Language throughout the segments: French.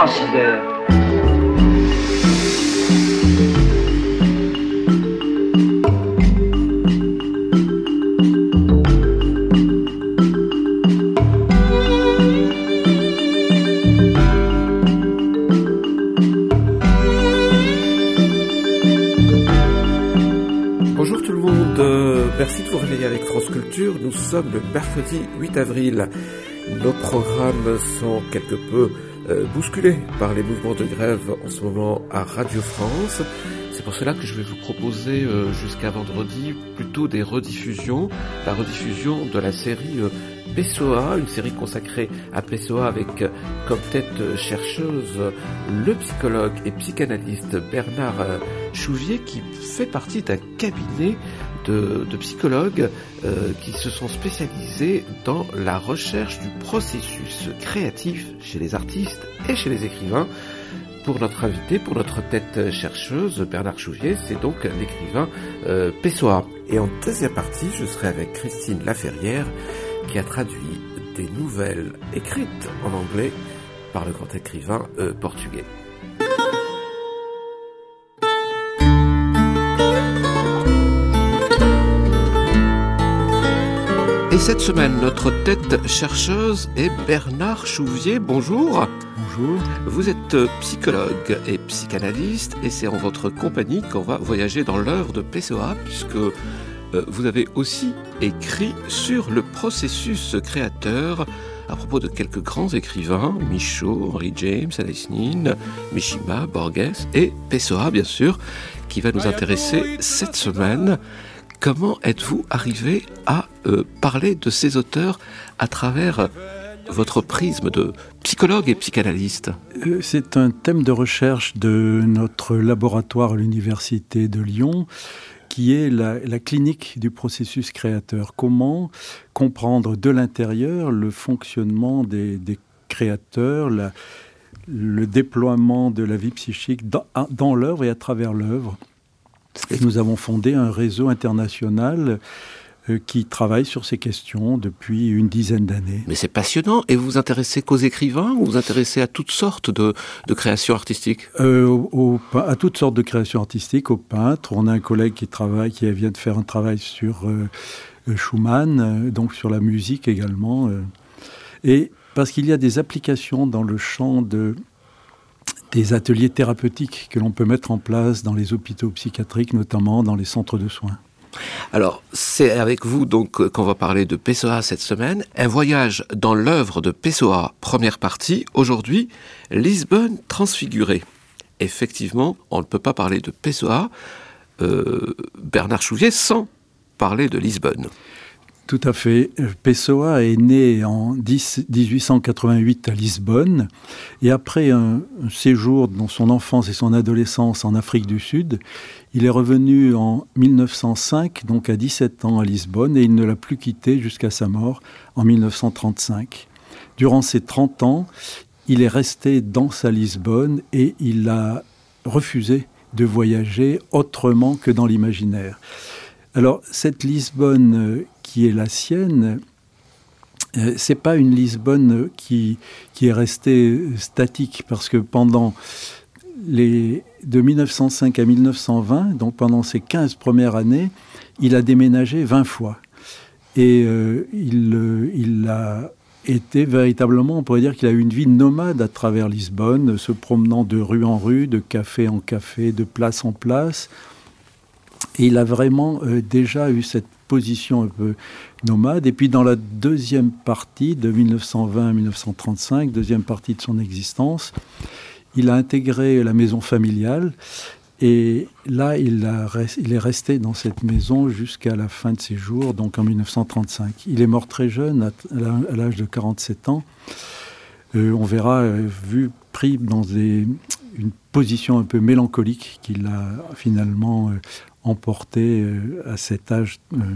considère. Bonjour tout le monde, merci de vous réveiller avec France Culture. Nous sommes le mercredi 8 avril. Nos programmes sont quelque peu bousculés par les mouvements de grève en ce moment à Radio France. C'est pour cela que je vais vous proposer jusqu'à vendredi plutôt des rediffusions. La rediffusion de la série Pessoa, une série consacrée à Pessoa avec comme tête chercheuse le psychologue et psychanalyste Bernard Chouvier, qui fait partie d'un cabinet de psychologues qui se sont spécialisés dans la recherche du processus créatif chez les artistes et chez les écrivains. Pour notre invité, pour notre tête chercheuse, Bernard Chouvier, c'est donc l'écrivain Pessoa. Et en deuxième partie, je serai avec Christine Laferrière, qui a traduit des nouvelles écrites en anglais par le grand écrivain portugais. Et cette semaine, notre tête chercheuse est Bernard Chouvier. Bonjour. Bonjour. Vous êtes psychologue et psychanalyste et c'est en votre compagnie qu'on va voyager dans l'œuvre de Pessoa, puisque vous avez aussi écrit sur le processus créateur à propos de quelques grands écrivains, Michaud, Henry James, Alice Nin, Mishima, Borges et Pessoa, bien sûr, qui va nous intéresser cette semaine. Comment êtes-vous arrivé à parler de ces auteurs à travers votre prisme de psychologue et psychanalyste? C'est un thème de recherche de notre laboratoire à l'Université de Lyon, qui est la clinique du processus créateur. Comment comprendre de l'intérieur le fonctionnement des créateurs, le déploiement de la vie psychique dans l'œuvre et à travers l'œuvre. Et nous avons fondé un réseau international qui travaille sur ces questions depuis une dizaine d'années. Mais c'est passionnant. Et vous vous intéressez qu'aux écrivains ou vous vous intéressez à toutes sortes de créations artistiques? À toutes sortes de créations artistiques, aux peintres. On a un collègue qui vient de faire un travail sur Schumann, donc sur la musique également. Et parce qu'il y a des applications dans le champ des ateliers thérapeutiques que l'on peut mettre en place dans les hôpitaux psychiatriques, notamment dans les centres de soins. Alors, c'est avec vous donc qu'on va parler de Pessoa cette semaine. Un voyage dans l'œuvre de Pessoa, première partie. Aujourd'hui, Lisbonne transfigurée. Effectivement, on ne peut pas parler de Pessoa, Bernard Chouvier, sans parler de Lisbonne. Tout à fait. Pessoa est né en 1888 à Lisbonne et après un séjour dans son enfance et son adolescence en Afrique du Sud, il est revenu en 1905, donc à 17 ans à Lisbonne, et il ne l'a plus quitté jusqu'à sa mort en 1935. Durant ces 30 ans, il est resté dans sa Lisbonne et il a refusé de voyager autrement que dans l'imaginaire. Alors, cette Lisbonne qui est la sienne, c'est pas une Lisbonne qui est restée statique, parce que de 1905 à 1920, donc pendant ces 15 premières années, il a déménagé 20 fois. Et il a été véritablement, on pourrait dire qu'il a eu une vie nomade à travers Lisbonne, se promenant de rue en rue, de café en café, de place en place. Et il a vraiment déjà eu cette position un peu nomade. Et puis dans la deuxième partie, de 1920 à 1935, deuxième partie de son existence, il a intégré la maison familiale. Et là, il est resté dans cette maison jusqu'à la fin de ses jours, donc en 1935. Il est mort très jeune, à l'âge de 47 ans. On verra, pris dans une position un peu mélancolique qu'il a finalement emporté à cet âge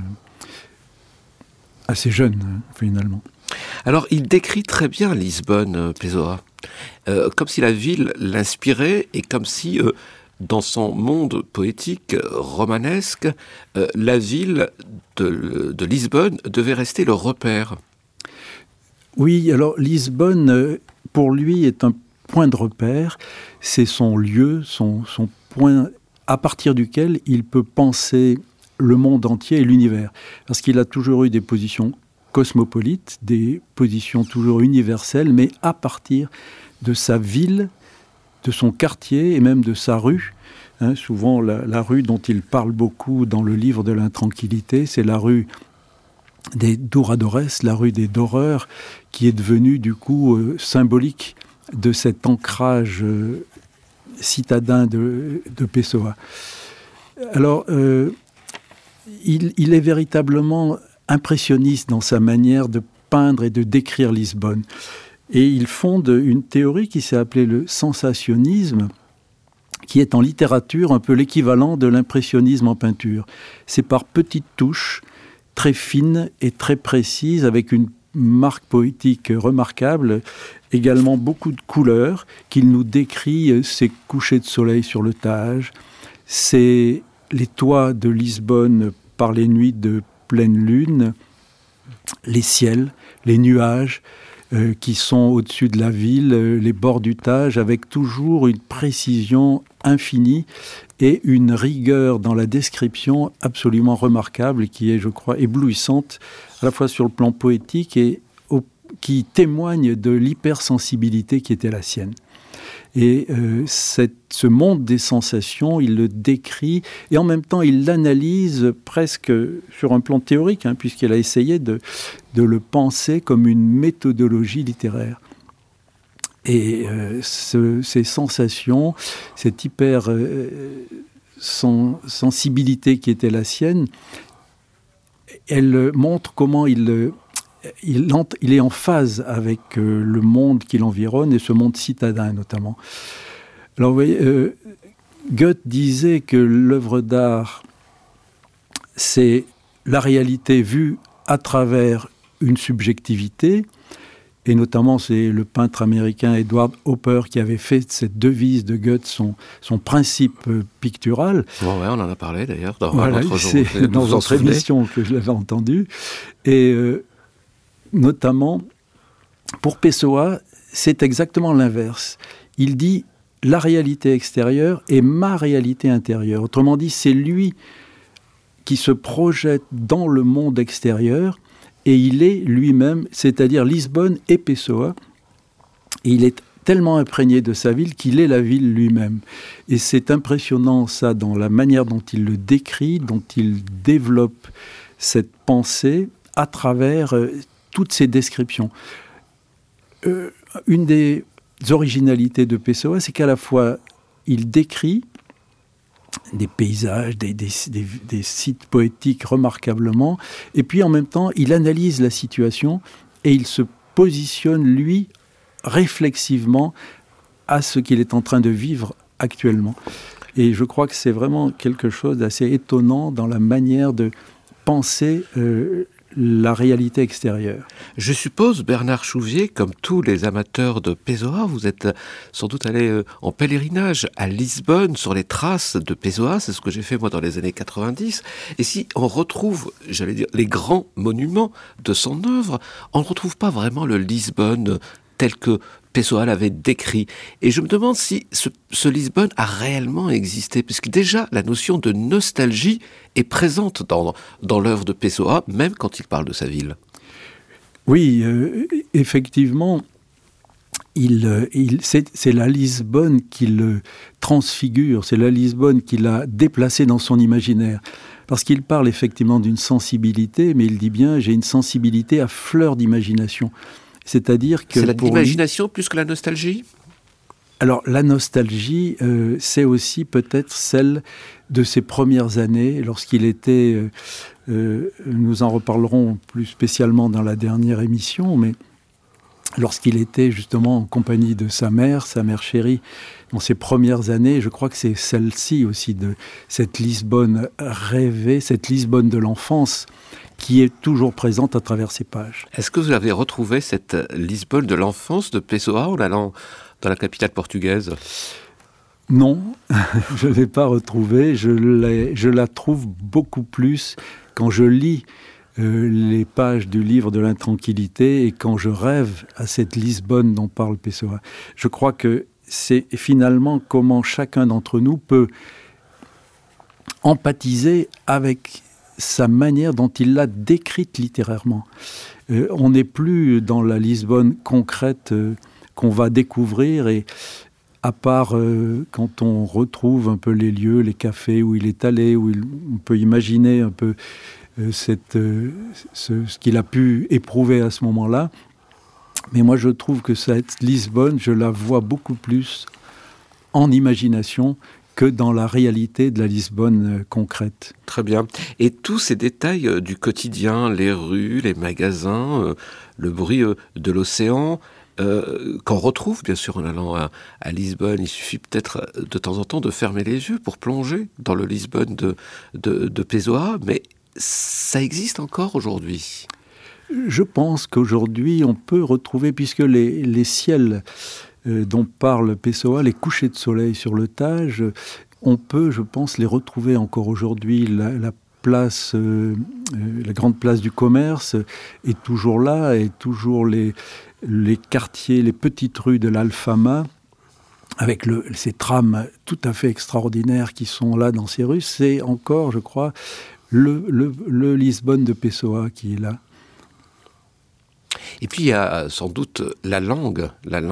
assez jeune, finalement. Alors, il décrit très bien Lisbonne, Pessoa, comme si la ville l'inspirait et comme si, dans son monde poétique romanesque, la ville de Lisbonne devait rester le repère. Oui, alors Lisbonne, pour lui, est un point de repère, c'est son lieu, son point à partir duquel il peut penser le monde entier et l'univers. Parce qu'il a toujours eu des positions cosmopolites, des positions toujours universelles, mais à partir de sa ville, de son quartier et même de sa rue. Souvent, la rue dont il parle beaucoup dans le livre de l'intranquillité, c'est la rue des Douradores, la rue des Doreurs, qui est devenue du coup symbolique de cet ancrage citadin de Pessoa. Alors, il est véritablement impressionniste dans sa manière de peindre et de décrire Lisbonne. Et il fonde une théorie qui s'est appelée le sensationnisme, qui est en littérature un peu l'équivalent de l'impressionnisme en peinture. C'est par petites touches, très fines et très précises, avec une marque poétique remarquable, également beaucoup de couleurs, qu'il nous décrit ses couchers de soleil sur le Tage, les toits de Lisbonne par les nuits de pleine lune, les ciels, les nuages qui sont au-dessus de la ville, les bords du Tage, avec toujours une précision infinie et une rigueur dans la description absolument remarquable qui est, je crois, éblouissante, à la fois sur le plan poétique et qui témoigne de l'hypersensibilité qui était la sienne. Et ce monde des sensations, il le décrit, et en même temps, il l'analyse presque sur un plan théorique, puisqu'il a essayé de le penser comme une méthodologie littéraire. Et ces sensations, cette sensibilité qui était la sienne, elle montre comment il est en phase avec le monde qui l'environne et ce monde citadin notamment. Alors vous voyez, Goethe disait que l'œuvre d'art, c'est la réalité vue à travers une subjectivité, et notamment c'est le peintre américain Edward Hopper qui avait fait cette devise de Goethe son principe pictural. Bon, ouais, on en a parlé d'ailleurs dans notre émission que je l'avais entendu. Et notamment, pour Pessoa, c'est exactement l'inverse. Il dit la réalité extérieure est ma réalité intérieure. Autrement dit, c'est lui qui se projette dans le monde extérieur et il est lui-même, c'est-à-dire Lisbonne et Pessoa. Et il est tellement imprégné de sa ville qu'il est la ville lui-même. Et c'est impressionnant ça dans la manière dont il le décrit, dont il développe cette pensée à travers toutes ces descriptions. Une des originalités de Pessoa, c'est qu'à la fois, il décrit des paysages, des sites poétiques remarquablement, et puis en même temps, il analyse la situation et il se positionne, lui, réflexivement à ce qu'il est en train de vivre actuellement. Et je crois que c'est vraiment quelque chose d'assez étonnant dans la manière de penser la réalité extérieure. Je suppose, Bernard Chouvier, comme tous les amateurs de Pessoa, vous êtes sans doute allé en pèlerinage à Lisbonne, sur les traces de Pessoa, c'est ce que j'ai fait moi dans les années 90, et si on retrouve, j'allais dire, les grands monuments de son œuvre, on ne retrouve pas vraiment le Lisbonne tel que Pessoa l'avait décrit. Et je me demande si ce Lisbonne a réellement existé, puisque déjà la notion de nostalgie est présente dans l'œuvre de Pessoa, même quand il parle de sa ville. Oui, effectivement, c'est la Lisbonne qui le transfigure, c'est la Lisbonne qui l'a déplacé dans son imaginaire. Parce qu'il parle effectivement d'une sensibilité, mais il dit bien « j'ai une sensibilité à fleur d'imagination ». C'est-à-dire que... C'est l'imagination plus que la nostalgie ? Alors, la nostalgie, c'est aussi peut-être celle de ses premières années, lorsqu'il était... nous en reparlerons plus spécialement dans la dernière émission, mais lorsqu'il était justement en compagnie de sa mère chérie, dans ses premières années, je crois que c'est celle-ci aussi, de cette Lisbonne rêvée, cette Lisbonne de l'enfance, qui est toujours présente à travers ces pages. Est-ce que vous avez retrouvé cette Lisbonne de l'enfance de Pessoa en allant dans la capitale portugaise ? Non, je ne l'ai pas retrouvée. Je la trouve beaucoup plus quand je lis les pages du livre de l'intranquillité et quand je rêve à cette Lisbonne dont parle Pessoa. Je crois que c'est finalement comment chacun d'entre nous peut empathiser avec sa manière dont il l'a décrite littérairement. On n'est plus dans la Lisbonne concrète qu'on va découvrir, et à part quand on retrouve un peu les lieux, les cafés où il est allé, où on peut imaginer un peu ce qu'il a pu éprouver à ce moment-là. Mais moi, je trouve que cette Lisbonne, je la vois beaucoup plus en imagination que dans la réalité de la Lisbonne concrète. Très bien. Et tous ces détails du quotidien, les rues, les magasins, le bruit de l'océan, qu'on retrouve bien sûr en allant à Lisbonne, il suffit peut-être de temps en temps de fermer les yeux pour plonger dans le Lisbonne de Pessoa, mais ça existe encore aujourd'hui. Je pense qu'aujourd'hui, on peut retrouver, puisque les ciels dont parle Pessoa, les couchers de soleil sur le Tage, on peut, je pense, les retrouver encore aujourd'hui. La place, la grande place du commerce est toujours là, et toujours les quartiers, les petites rues de l'Alfama, avec ces trams tout à fait extraordinaires qui sont là dans ces rues. C'est encore, je crois, le Lisbonne de Pessoa qui est là. Et puis il y a sans doute la langue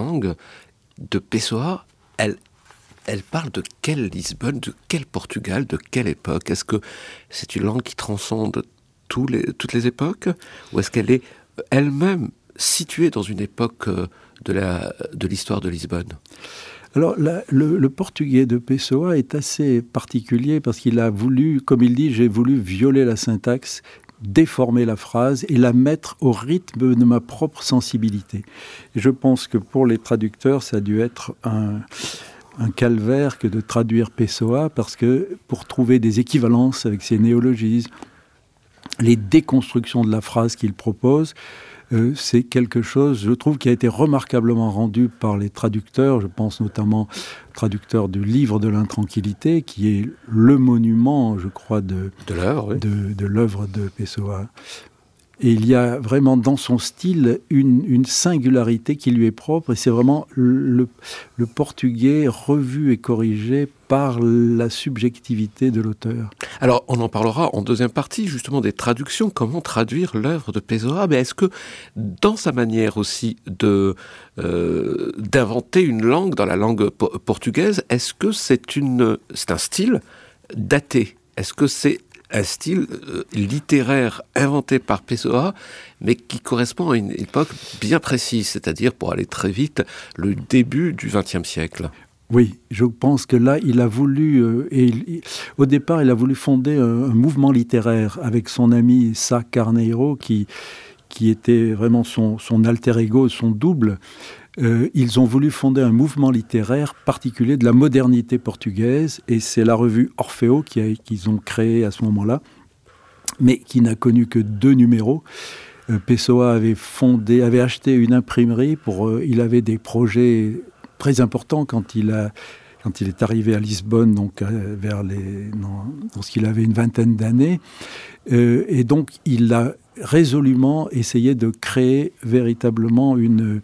de Pessoa. Elle parle de quelle Lisbonne, de quel Portugal, de quelle époque? Est-ce que c'est une langue qui transcende toutes les époques, ou est-ce qu'elle est elle-même située dans une époque de l'histoire de Lisbonne? Alors, le portugais de Pessoa est assez particulier parce qu'il a voulu, comme il dit, j'ai voulu violer la syntaxe, déformer la phrase et la mettre au rythme de ma propre sensibilité. Et je pense que pour les traducteurs, ça a dû être un calvaire que de traduire Pessoa, parce que pour trouver des équivalences avec ses néologismes, les déconstructions de la phrase qu'il propose, c'est quelque chose, je trouve, qui a été remarquablement rendu par les traducteurs. Je pense notamment au traducteur du livre de l'intranquillité, qui est le monument, je crois, de l'œuvre de Pessoa. Et il y a vraiment dans son style une singularité qui lui est propre, et c'est vraiment le portugais revu et corrigé par la subjectivité de l'auteur. Alors, on en parlera en deuxième partie, justement, des traductions. Comment traduire l'œuvre de Pessoa? Mais est-ce que, dans sa manière aussi d'inventer une langue, dans la langue portugaise, est-ce que c'est un style daté? Est-ce que c'est un style littéraire inventé par Pessoa, mais qui correspond à une époque bien précise, c'est-à-dire, pour aller très vite, le début du XXe siècle? Oui, je pense que là, il a voulu, au départ, il a voulu fonder un mouvement littéraire avec son ami Sá Carneiro, qui était vraiment son alter ego, son double. Ils ont voulu fonder un mouvement littéraire particulier de la modernité portugaise, et c'est la revue Orfeo qu'ils ont créée à ce moment-là, mais qui n'a connu que 2 numéros. Pessoa avait acheté une imprimerie il avait des projets très important quand il est arrivé à Lisbonne, donc lorsqu'il avait une vingtaine d'années. Et donc, il a résolument essayé de créer véritablement une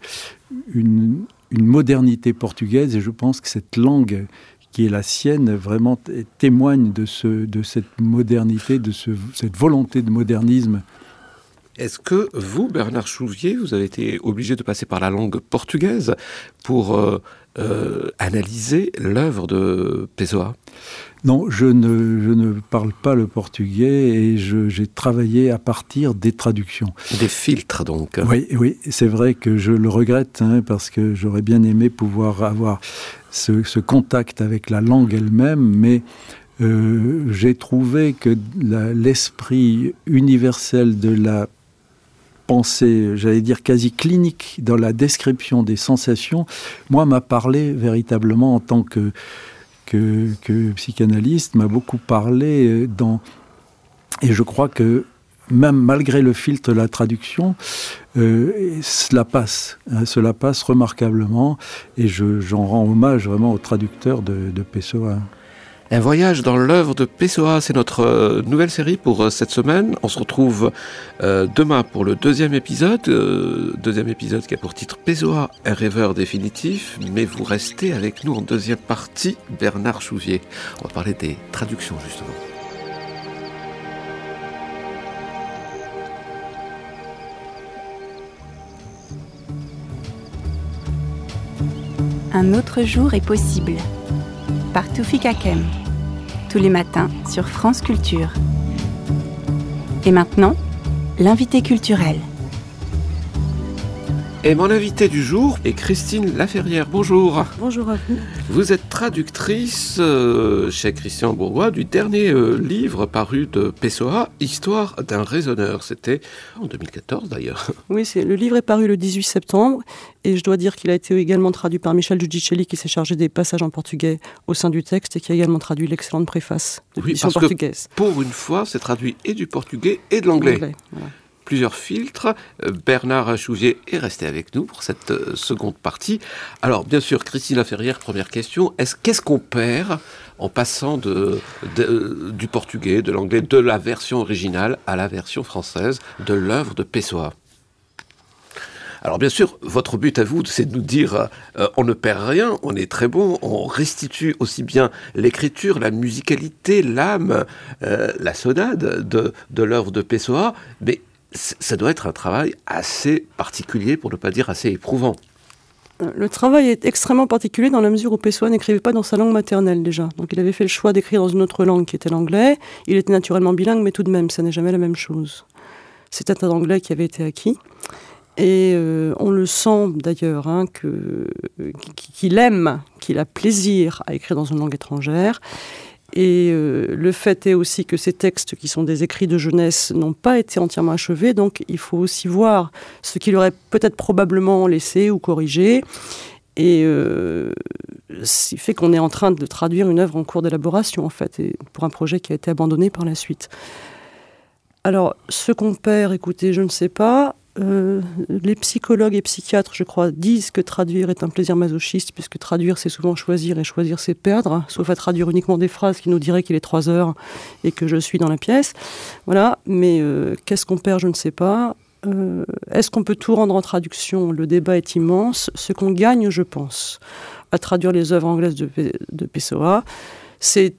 modernité portugaise. Et je pense que cette langue qui est la sienne, vraiment témoigne de cette modernité, de cette volonté de modernisme. Est-ce que vous, Bernard Chouvier, vous avez été obligé de passer par la langue portugaise pour analyser l'œuvre de Pessoa? Non, je ne parle pas le portugais, et j'ai travaillé à partir des traductions. Des filtres, donc. Oui, c'est vrai que je le regrette, parce que j'aurais bien aimé pouvoir avoir ce contact avec la langue elle-même, mais j'ai trouvé que l'esprit universel de la pensée, j'allais dire quasi clinique, dans la description des sensations, moi, m'a parlé véritablement en tant que psychanalyste, m'a beaucoup parlé et je crois que même malgré le filtre de la traduction, cela passe remarquablement, et j'en rends hommage vraiment au traducteur de Pessoa. Un voyage dans l'œuvre de Pessoa, c'est notre nouvelle série pour cette semaine. On se retrouve demain pour le deuxième épisode qui a pour titre Pessoa, un rêveur définitif. Mais vous restez avec nous en deuxième partie, Bernard Chouvier. On va parler des traductions justement. Un autre jour est possible. Par Toufik Hakem. Tous les matins sur France Culture. Et maintenant, l'invité culturel. Et mon invité du jour est Christine Laferrière. Bonjour. Bonjour à vous. Vous êtes traductrice chez Christian Bourgois du dernier livre paru de Pessoa, Histoire d'un raisonneur. C'était en 2014 d'ailleurs. Oui, le livre est paru le 18 septembre et je dois dire qu'il a été également traduit par Michel Giudicelli qui s'est chargé des passages en portugais au sein du texte et qui a également traduit l'excellente préface de l'édition portugaise. Pour une fois, c'est traduit et du portugais et de l'anglais. Voilà. Plusieurs filtres. Bernard Chouvier est resté avec nous pour cette seconde partie. Alors, bien sûr, Christine Laferrière, première question. Qu'est-ce qu'on perd en passant du portugais, de l'anglais, de la version originale à la version française de l'œuvre de Pessoa ? Alors bien sûr, votre but à vous, c'est de nous dire on ne perd rien, on est très bon, on restitue aussi bien l'écriture, la musicalité, l'âme, la sonade de l'œuvre de Pessoa, mais ça doit être un travail assez particulier, pour ne pas dire assez éprouvant. Le travail est extrêmement particulier dans la mesure où Pessoa n'écrivait pas dans sa langue maternelle déjà. Donc il avait fait le choix d'écrire dans une autre langue qui était l'anglais. Il était naturellement bilingue, mais tout de même, ça n'est jamais la même chose. C'était un anglais qui avait été acquis. Et on le sent d'ailleurs, qu'il aime, qu'il a plaisir à écrire dans une langue étrangère. Et le fait est aussi que ces textes, qui sont des écrits de jeunesse, n'ont pas été entièrement achevés. Donc il faut aussi voir ce qu'il aurait peut-être probablement laissé ou corrigé. Et ce qui fait qu'on est en train de traduire une œuvre en cours d'élaboration, en fait, et pour un projet qui a été abandonné par la suite. Alors, ce qu'on perd, écoutez, je ne sais pas. Les psychologues et psychiatres, je crois, disent que traduire est un plaisir masochiste, puisque traduire, c'est souvent choisir, et choisir, c'est perdre, sauf à traduire uniquement des phrases qui nous diraient qu'il est 3 heures et que je suis dans la pièce. Voilà, mais qu'est-ce qu'on perd, je ne sais pas. Est-ce qu'on peut tout rendre en traduction ? Le débat est immense. Ce qu'on gagne, je pense, à traduire les œuvres anglaises de Pessoa, c'est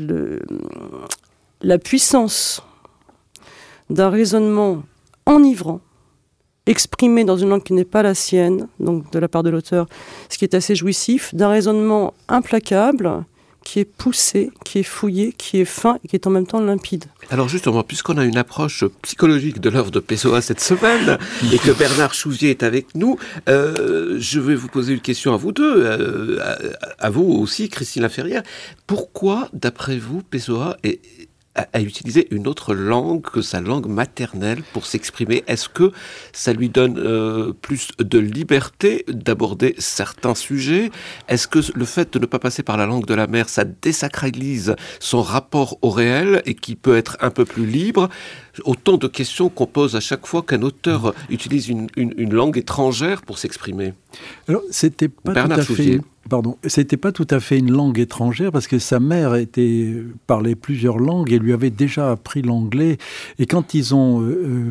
la puissance d'un raisonnement enivrant, exprimé dans une langue qui n'est pas la sienne, donc de la part de l'auteur, ce qui est assez jouissif, d'un raisonnement implacable, qui est poussé, qui est fouillé, qui est fin et qui est en même temps limpide. Alors justement, puisqu'on a une approche psychologique de l'œuvre de Pessoa cette semaine, et que Bernard Chouvier est avec nous, je vais vous poser une question à vous deux, à vous aussi, Christine Laferrière. Pourquoi, d'après vous, Pessoa a utilisé une autre langue que sa langue maternelle pour s'exprimer? Est-ce que ça lui donne plus de liberté d'aborder certains sujets? Est-ce que le fait de ne pas passer par la langue de la mère, ça désacralise son rapport au réel et qui peut être un peu plus libre? Autant de questions qu'on pose à chaque fois qu'un auteur utilise une langue étrangère pour s'exprimer. Alors, c'était pas tout à fait une langue étrangère, parce que sa mère parlait plusieurs langues et lui avait déjà appris l'anglais. Et quand ils ont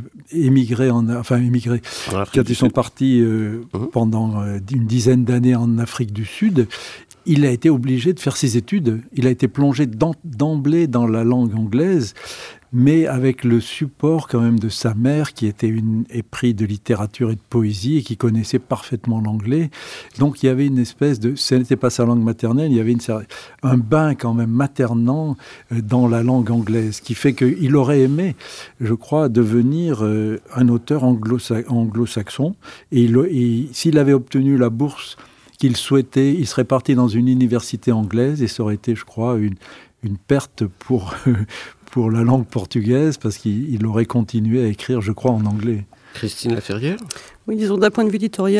quand ils sont partis pendant une dizaine d'années en Afrique du Sud, il a été obligé de faire ses études. Il a été plongé d'emblée dans la langue anglaise, mais avec le support quand même de sa mère, qui était une épris de littérature et de poésie et qui connaissait parfaitement l'anglais. Donc il y avait une espèce de... Ce n'était pas sa langue maternelle, il y avait un bain quand même maternant dans la langue anglaise, qui fait qu'il aurait aimé, je crois, devenir un auteur anglo-saxon. Et s'il avait obtenu la bourse qu'il souhaitait, il serait parti dans une université anglaise, et ça aurait été, je crois, une perte pour la langue portugaise, parce qu'il aurait continué à écrire, je crois, en anglais. Christine Laferrière ? Oui, disons, d'un point de vue éditorial,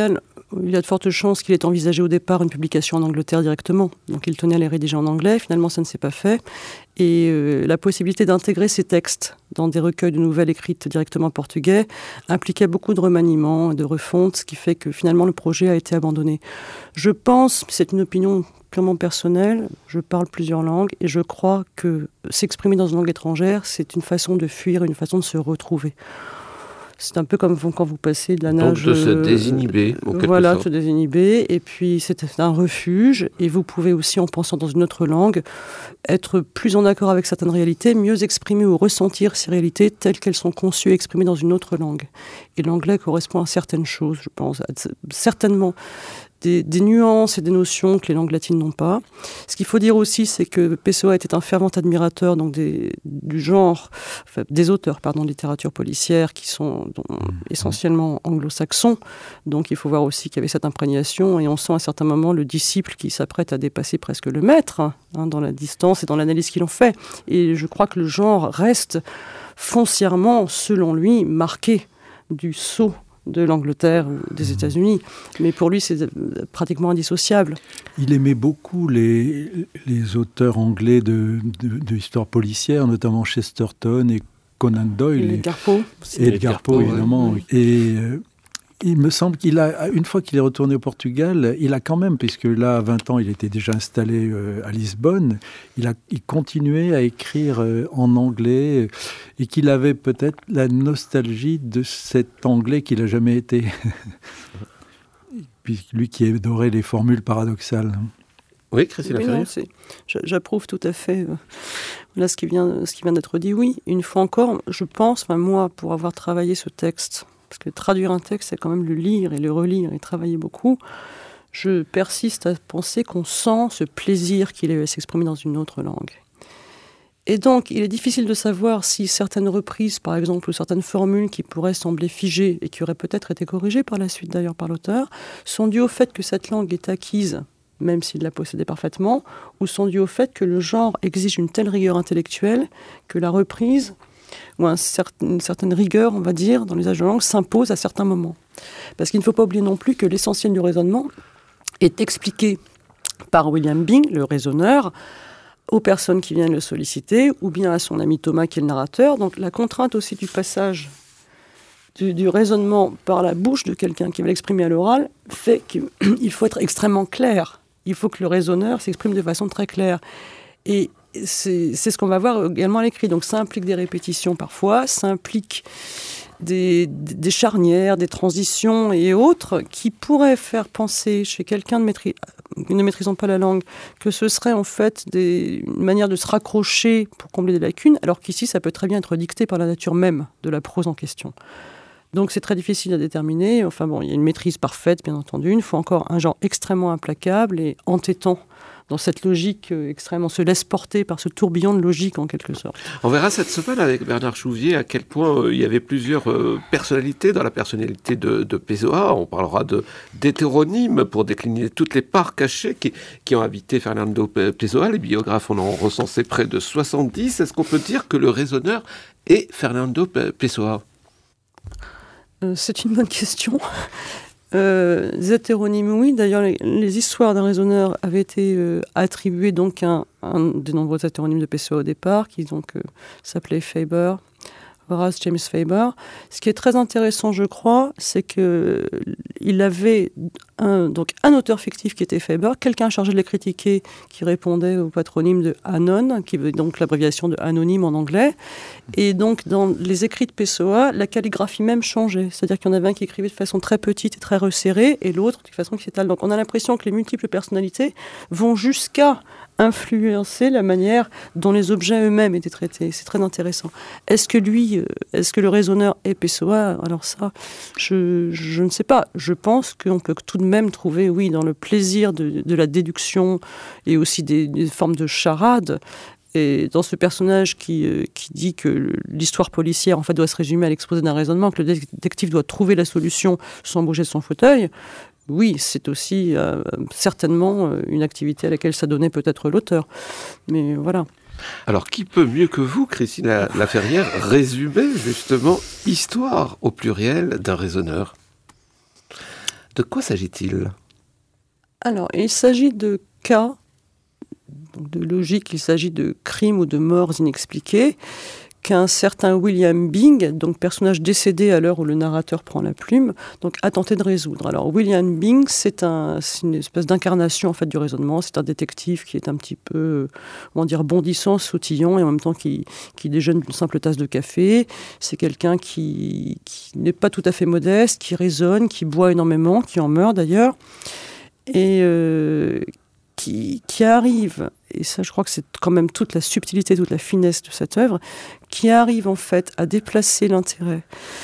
Il y a de fortes chances qu'il ait envisagé au départ une publication en Angleterre directement. Donc il tenait à les rédiger en anglais. Finalement, ça ne s'est pas fait. Et la possibilité d'intégrer ces textes dans des recueils de nouvelles écrites directement en portugais impliquait beaucoup de remaniements, de refontes, ce qui fait que finalement le projet a été abandonné. Je pense, c'est une opinion purement personnelle, je parle plusieurs langues et je crois que s'exprimer dans une langue étrangère, c'est une façon de fuir, une façon de se retrouver. C'est un peu comme quand vous passez de la nage... Donc de se désinhiber, en quelque voilà, sorte. se désinhiber. Et puis c'est un refuge. Et vous pouvez aussi, en pensant dans une autre langue, être plus en accord avec certaines réalités, mieux exprimer ou ressentir ces réalités telles qu'elles sont conçues et exprimées dans une autre langue. Et l'anglais correspond à certaines choses, je pense. Certainement des nuances et des notions que les langues latines n'ont pas. Ce qu'il faut dire aussi, c'est que Pessoa était un fervent admirateur donc du genre, enfin, des auteurs de littérature policière qui sont essentiellement anglo-saxons. Donc il faut voir aussi qu'il y avait cette imprégnation et on sent à certains moments le disciple qui s'apprête à dépasser presque le maître dans la distance et dans l'analyse qu'il en fait. Et je crois que le genre reste foncièrement, selon lui, marqué du sceau de l'Angleterre ou des États-Unis. Mais pour lui, c'est pratiquement indissociable. Il aimait beaucoup les auteurs anglais de histoire policière, notamment Chesterton et Conan Doyle. Et Edgar Poe. Edgar Poe, évidemment. Oui. Et il me semble une fois qu'il est retourné au Portugal, il a quand même, puisque là, à 20 ans, il était déjà installé à Lisbonne, il continuait à écrire en anglais et qu'il avait peut-être la nostalgie de cet anglais qu'il n'a jamais été. Puis lui qui adorait les formules paradoxales. Oui, Christine Laferrière. J'approuve tout à fait ce qui vient d'être dit. Oui, une fois encore, je pense, moi, pour avoir travaillé ce texte, parce que traduire un texte, c'est quand même le lire et le relire et travailler beaucoup. Je persiste à penser qu'on sent ce plaisir qu'il a à s'exprimer dans une autre langue. Et donc, il est difficile de savoir si certaines reprises, par exemple, ou certaines formules qui pourraient sembler figées et qui auraient peut-être été corrigées par la suite d'ailleurs par l'auteur, sont dues au fait que cette langue est acquise, même s'il la possédait parfaitement, ou sont dues au fait que le genre exige une telle rigueur intellectuelle que la reprise ou une certaine rigueur, on va dire, dans l'usage de la langue, s'impose à certains moments. Parce qu'il ne faut pas oublier non plus que l'essentiel du raisonnement est expliqué par William Byng, le raisonneur, aux personnes qui viennent le solliciter, ou bien à son ami Thomas, qui est le narrateur. Donc la contrainte aussi du passage du raisonnement par la bouche de quelqu'un qui va l'exprimer à l'oral fait qu'il faut être extrêmement clair. Il faut que le raisonneur s'exprime de façon très claire. Et c'est ce qu'on va voir également à l'écrit. Donc ça implique des répétitions parfois, ça implique des charnières, des transitions et autres qui pourraient faire penser chez quelqu'un ne maîtrisant pas la langue que ce serait en fait une manière de se raccrocher pour combler des lacunes, alors qu'ici ça peut très bien être dicté par la nature même de la prose en question. Donc c'est très difficile à déterminer. Enfin bon, il y a une maîtrise parfaite, bien entendu. Il faut encore un genre extrêmement implacable et entêtant dans cette logique extrêmement, on se laisse porter par ce tourbillon de logique en quelque sorte. On verra cette semaine avec Bernard Chouvier à quel point il y avait plusieurs personnalités dans la personnalité de Pessoa. On parlera d'hétéronymes pour décliner toutes les parts cachées qui ont habité Fernando Pessoa. Les biographes en ont recensé près de 70. Est-ce qu'on peut dire que le raisonneur est Fernando Pessoa ? C'est une bonne question. Des hétéronymes, oui. D'ailleurs, les histoires d'un raisonneur avaient été attribuées donc à un des nombreux hétéronymes de Pessoa au départ, qui donc s'appelait Faber, Horace James Faber. Ce qui est très intéressant, je crois, c'est qu'il avait un auteur fictif qui était Faber, quelqu'un chargé de les critiquer qui répondait au patronyme de Anon, qui veut donc l'abréviation de anonyme en anglais. Et donc, dans les écrits de Pessoa, la calligraphie même changeait. C'est-à-dire qu'il y en avait un qui écrivait de façon très petite et très resserrée, et l'autre de façon qui s'étale. Donc, on a l'impression que les multiples personnalités vont jusqu'à influencer la manière dont les objets eux-mêmes étaient traités. C'est très intéressant. Est-ce que le raisonneur est Pessoa ? Alors ça, je ne sais pas. Je pense qu'on peut tout de même trouver, oui, dans le plaisir de la déduction et aussi des formes de charade, et dans ce personnage qui dit que l'histoire policière en fait doit se résumer à l'exposé d'un raisonnement, que le détective doit trouver la solution sans bouger de son fauteuil. Oui, c'est aussi certainement une activité à laquelle s'adonnait peut-être l'auteur. Mais voilà. Alors, qui peut mieux que vous, Christine Laferrière, résumer justement histoire au pluriel d'un raisonneur ? De quoi s'agit-il ? Alors, il s'agit de cas, donc de logique, il s'agit de crimes ou de morts inexpliquées, qu'un certain William Byng, donc personnage décédé à l'heure où le narrateur prend la plume, donc a tenté de résoudre. Alors William Byng, c'est une espèce d'incarnation en fait du raisonnement. C'est un détective qui est un petit peu, bondissant, sautillant, et en même temps qui déjeune d'une simple tasse de café. C'est quelqu'un qui n'est pas tout à fait modeste, qui raisonne, qui boit énormément, qui en meurt d'ailleurs, et qui arrive, et ça je crois que c'est quand même toute la subtilité, toute la finesse de cette œuvre, qui arrive en fait à déplacer l'intérêt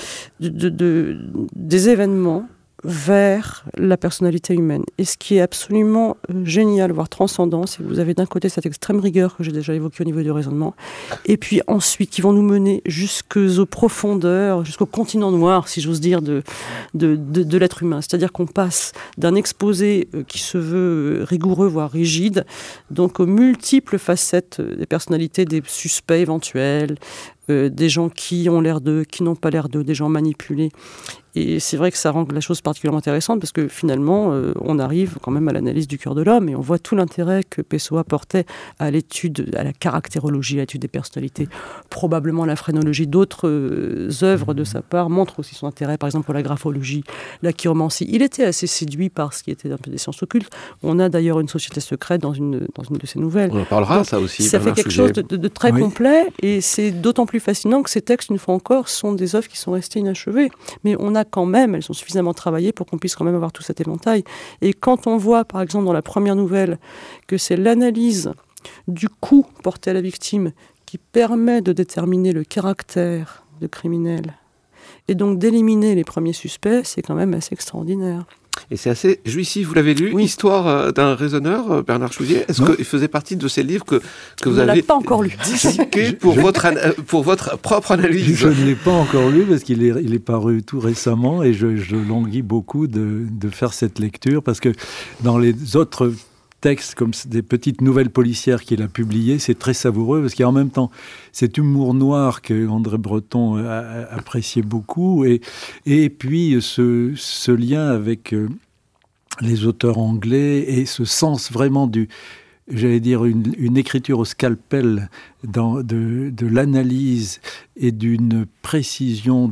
des événements vers la personnalité humaine. Et ce qui est absolument génial, voire transcendant, c'est que vous avez d'un côté cette extrême rigueur que j'ai déjà évoquée au niveau du raisonnement, et puis ensuite qui vont nous mener jusqu'aux profondeurs, jusqu'au continent noir, si j'ose dire, de l'être humain. C'est-à-dire qu'on passe d'un exposé qui se veut rigoureux, voire rigide, donc aux multiples facettes des personnalités, des suspects éventuels, des gens qui ont l'air d'eux, qui n'ont pas l'air d'eux, des gens manipulés. Et c'est vrai que ça rend la chose particulièrement intéressante parce que finalement, on arrive quand même à l'analyse du cœur de l'homme et on voit tout l'intérêt que Pessoa portait à l'étude, à la caractérologie, à l'étude des personnalités. Probablement la phrénologie, d'autres œuvres de sa part montrent aussi son intérêt, par exemple pour la graphologie, la chiromancie. Il était assez séduit par ce qui était un peu des sciences occultes. On a d'ailleurs une société secrète dans une de ses nouvelles. On en parlera, donc, ça aussi. Ça fait quelque chose de très complet et c'est d'autant plus fascinant que ces textes, une fois encore, sont des œuvres qui sont restées inachevées. Mais on a quand même, elles sont suffisamment travaillées pour qu'on puisse quand même avoir tout cet éventail. Et quand on voit, par exemple, dans la première nouvelle, que c'est l'analyse du coup porté à la victime qui permet de déterminer le caractère de criminel et donc d'éliminer les premiers suspects, c'est quand même assez extraordinaire. Et c'est assez jouissif, vous l'avez lu, oui. Histoire d'un raisonneur, Bernard Chouvier. Est-ce qu'il faisait partie de ces livres que vous avez pas encore lu. Disséqués pour votre propre analyse? Je ne l'ai pas encore lu parce qu'il est paru tout récemment et je languis beaucoup de faire cette lecture parce que dans les autres textes comme des petites nouvelles policières qu'il a publiées, c'est très savoureux parce qu'il y a en même temps cet humour noir que André Breton appréciait beaucoup et puis ce lien avec les auteurs anglais et ce sens vraiment j'allais dire une écriture au scalpel de l'analyse et d'une précision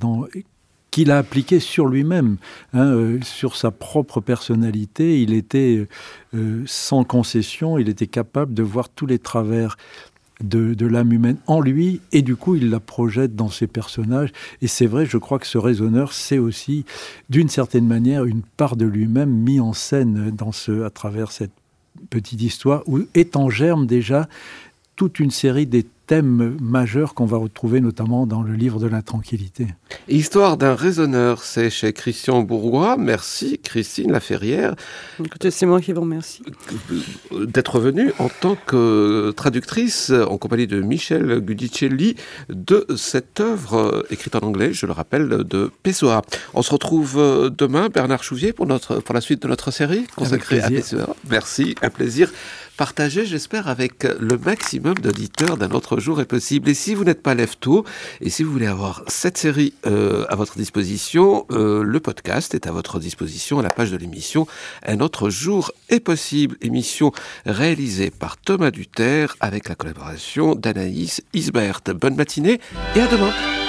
qu'il a appliqué sur lui-même, sur sa propre personnalité. Il était sans concession, il était capable de voir tous les travers de l'âme humaine en lui, et du coup il la projette dans ses personnages. Et c'est vrai, je crois que ce raisonneur, c'est aussi d'une certaine manière une part de lui-même mis en scène à travers cette petite histoire où est en germe déjà toute une série des thèmes majeurs qu'on va retrouver notamment dans le livre de la tranquillité. Histoire d'un raisonneur, c'est chez Christian Bourgois. Merci Christine Laferrière. Écoutez, c'est moi qui vous remercie. D'être venue en tant que traductrice en compagnie de Michel Guidicelli de cette œuvre écrite en anglais, je le rappelle, de Pessoa. On se retrouve demain, Bernard Chouvier, pour la suite de notre série consacrée à Pessoa. Merci, un plaisir partagé, j'espère, avec le maximum d'auditeurs d'un autre jour est possible. Et si vous n'êtes pas lève-tôt, et si vous voulez avoir cette série à votre disposition, le podcast est à votre disposition à la page de l'émission Un autre jour est possible. Émission réalisée par Thomas Duterre avec la collaboration d'Anaïs Isbert. Bonne matinée et à demain.